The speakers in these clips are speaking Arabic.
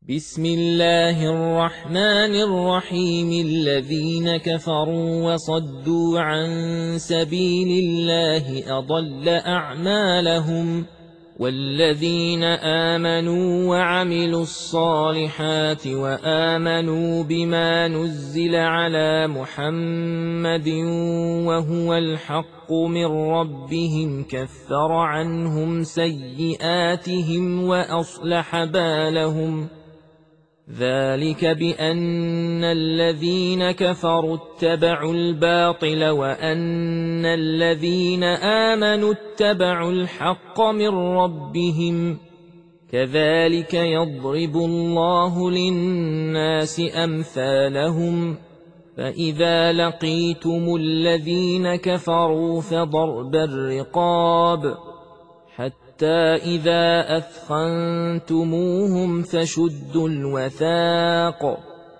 بسم الله الرحمن الرحيم. الذين كفروا وصدوا عن سبيل الله أضل أعمالهم، والذين آمنوا وعملوا الصالحات وآمنوا بما نزل على محمد وهو الحق من ربهم كفر عنهم سيئاتهم وأصلح بالهم. ذلك بأن الذين كفروا اتبعوا الباطل وأن الذين آمنوا اتبعوا الحق من ربهم. كذلك يضرب الله للناس أمثالهم. فإذا لقيتم الذين كفروا فضرب الرقاب حتى إذا أثخنتموهم فشدوا الوثاق،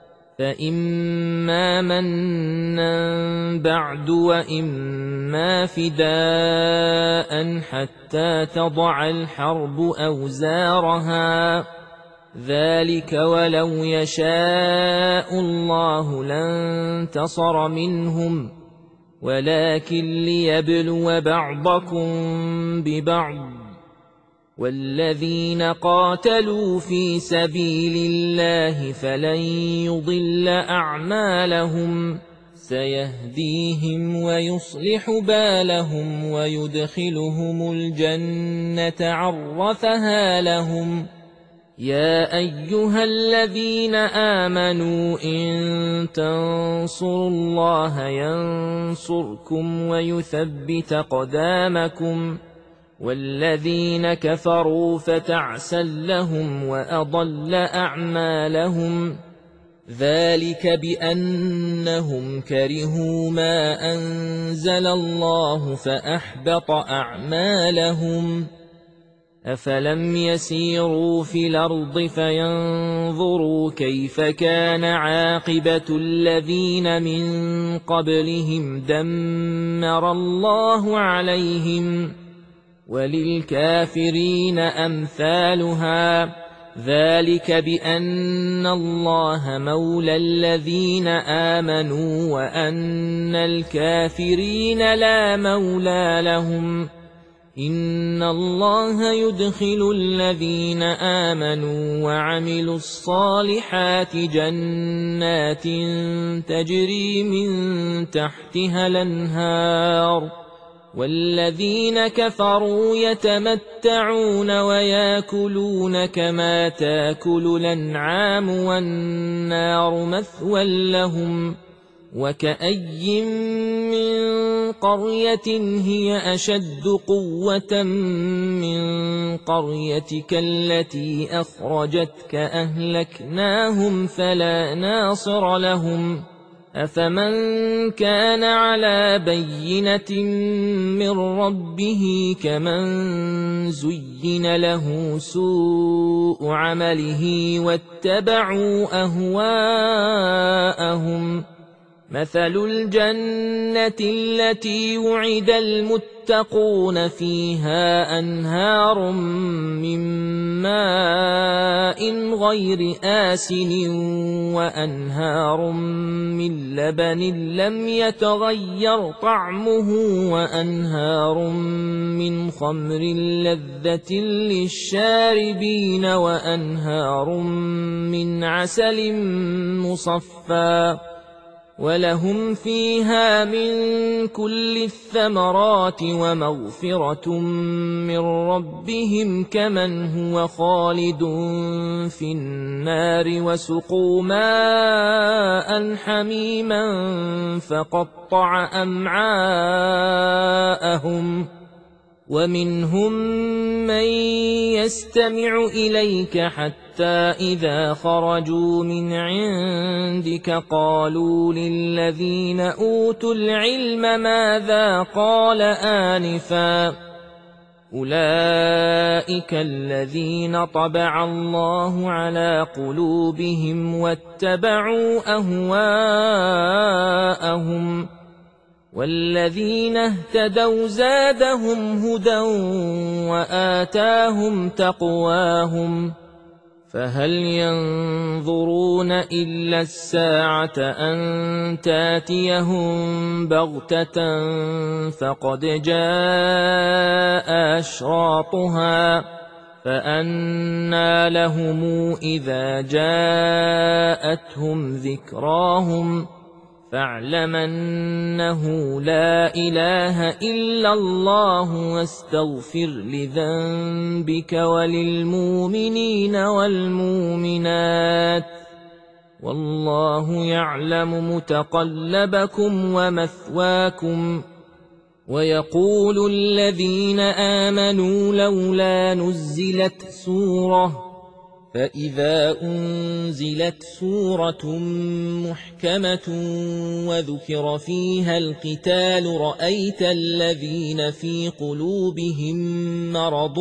فإما منا بعد وإما فداء حتى تضع الحرب أوزارها. ذلك ولو يشاء الله لانتصر منهم، ولكن ليبلو بعضكم ببعض. والذين قاتلوا في سبيل الله فلن يضل أعمالهم، سيهديهم ويصلح بالهم ويدخلهم الجنة عرفها لهم. يا أيها الذين آمنوا إن تنصروا الله ينصركم ويثبت أقدامكم. والذين كفروا فتعسا لهم وأضل أعمالهم. ذلك بأنهم كرهوا ما أنزل الله فأحبط أعمالهم. أفلم يسيروا في الأرض فينظروا كيف كان عاقبة الذين من قبلهم دمر الله عليهم، وللكافرين أمثالها. ذلك بأن الله مولى الذين آمنوا وأن الكافرين لا مولى لهم. إن الله يدخل الذين آمنوا وعملوا الصالحات جنات تجري من تحتها الأنهار، والذين كفروا يتمتعون ويأكلون كما تأكل الأنعام والنار مثوى لهم. وكأي من قرية هي أشد قوة من قريتك التي أخرجتك أهلكناهم فلا ناصر لهم. أفمن كان على بينة من ربه كمن زين له سوء عمله واتبعوا أهواءهم. مثل الجنة التي وعد المتقون فيها أنهار من ماء غير آسن وأنهار من لبن لم يتغير طعمه وأنهار من خمر لذة للشاربين وأنهار من عسل مصفى، ولهم فيها من كل الثمرات ومغفرة من ربهم كمن هو خالد في النار وسقوا ماء حميما فقطع أمعاءهم. ومنهم من يستمع إليك حتى إذا خرجوا من عندك قالوا للذين أوتوا العلم ماذا قال آنفا. أولئك الذين طبع الله على قلوبهم واتبعوا أهواءهم. والذين اهتدوا زادهم هدى وآتاهم تقواهم. فهل ينظرون إلا الساعة أن تاتيهم بغتة فقد جاء أشراطها فأنى لهم إذا جاءتهم ذكراهم فاعلم أنه لا إله إلا الله واستغفر لذنبك وللمؤمنين والمؤمنات والله يعلم متقلبكم ومثواكم. ويقول الذين آمنوا لولا نزلت سورة فإذا أنزلت سورة محكمة وذكر فيها القتال رأيت الذين في قلوبهم مرض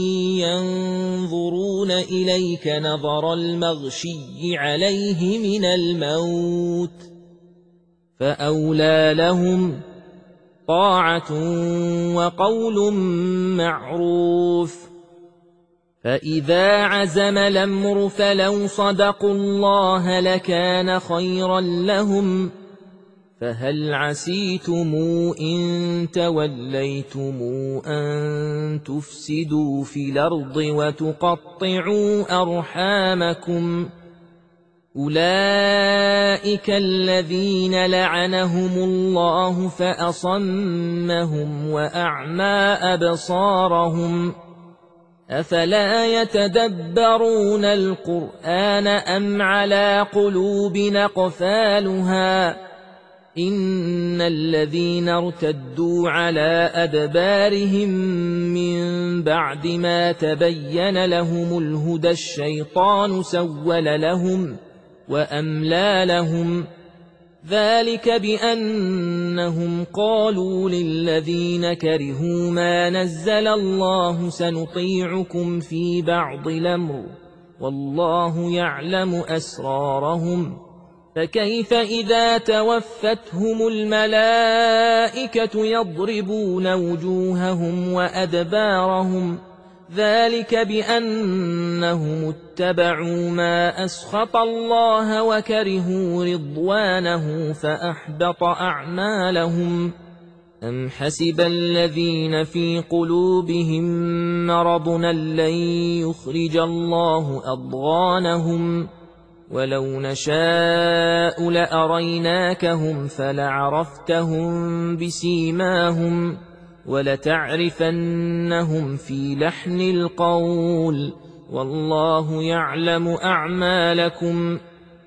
ينظرون إليك نظر المغشي عليه من الموت فأولى لهم طاعة وقول معروف. فإذا عزم الأمر فلو صدقوا الله لكان خيرا لهم فهل عسيتم إن توليتم أن تفسدوا في الأرض وتقطعوا أرحامكم أولئك الذين لعنهم الله فأصمهم وأعمى أبصارهم أفلا يتدبرون القرآن أم على قلوب أقفالها إن الذين ارتدوا على أدبارهم من بعد ما تبين لهم الهدى الشيطان سول لهم وأملى لهم ذلك بأنهم قالوا للذين كرهوا ما نزل الله سنطيعكم في بعض الأمر والله يعلم أسرارهم فكيف إذا توفتهم الملائكة يضربون وجوههم وأدبارهم ذلك بأنهم اتبعوا ما أسخط الله وكرهوا رضوانه فأحبط أعمالهم أم حسب الذين في قلوبهم مرض لن يخرج الله أضغانهم ولو نشاء لأريناكهم فلعرفتهم بسيماهم ولتعرفنهم في لحن القول والله يعلم أعمالكم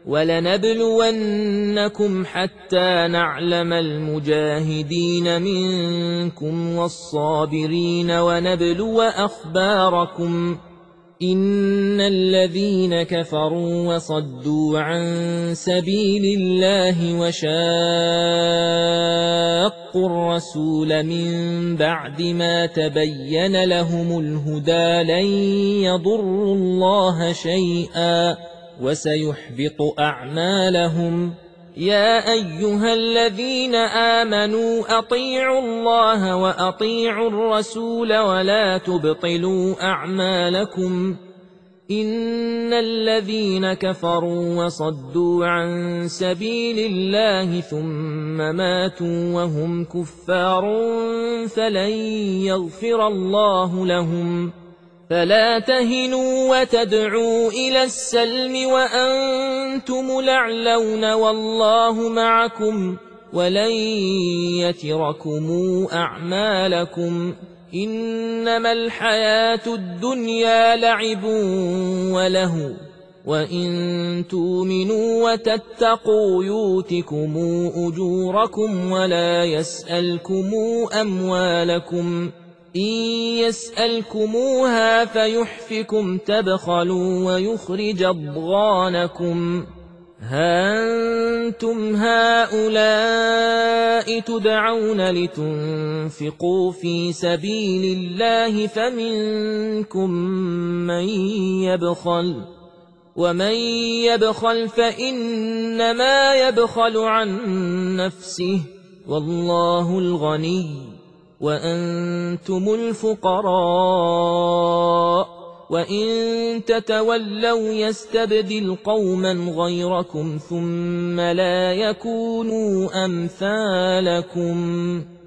ولنبلونكم حتى نعلم المجاهدين منكم والصابرين ونبلو أخباركم إن الذين كفروا وصدوا عن سبيل الله وشاقوا الرسول من بعد ما تبين لهم الهدى لن يضروا الله شيئا وسيحبط أعمالهم يا أيها الذين آمنوا أطيعوا الله وأطيعوا الرسول ولا تبطلوا أعمالكم إن الذين كفروا وصدوا عن سبيل الله ثم ماتوا وهم كفار فلن يغفر الله لهم فلا تهنوا وتدعوا إلى السلم وأنتم الأعلون والله معكم ولن يتركم أعمالكم إنما الحياة الدنيا لعب وله وإن تؤمنوا وتتقوا يؤتكم أجوركم ولا يسألكم أموالكم إن يسألكموها فيحفكم تبخلوا ويخرج أضغانكم ها أنتم هؤلاء تدعون لتنفقوا في سبيل الله فمنكم من يبخل ومن يبخل فإنما يبخل عن نفسه والله الغني وأنتم الفقراء وإن تتولوا يستبدل قوما غيركم ثم لا يكونوا أمثالكم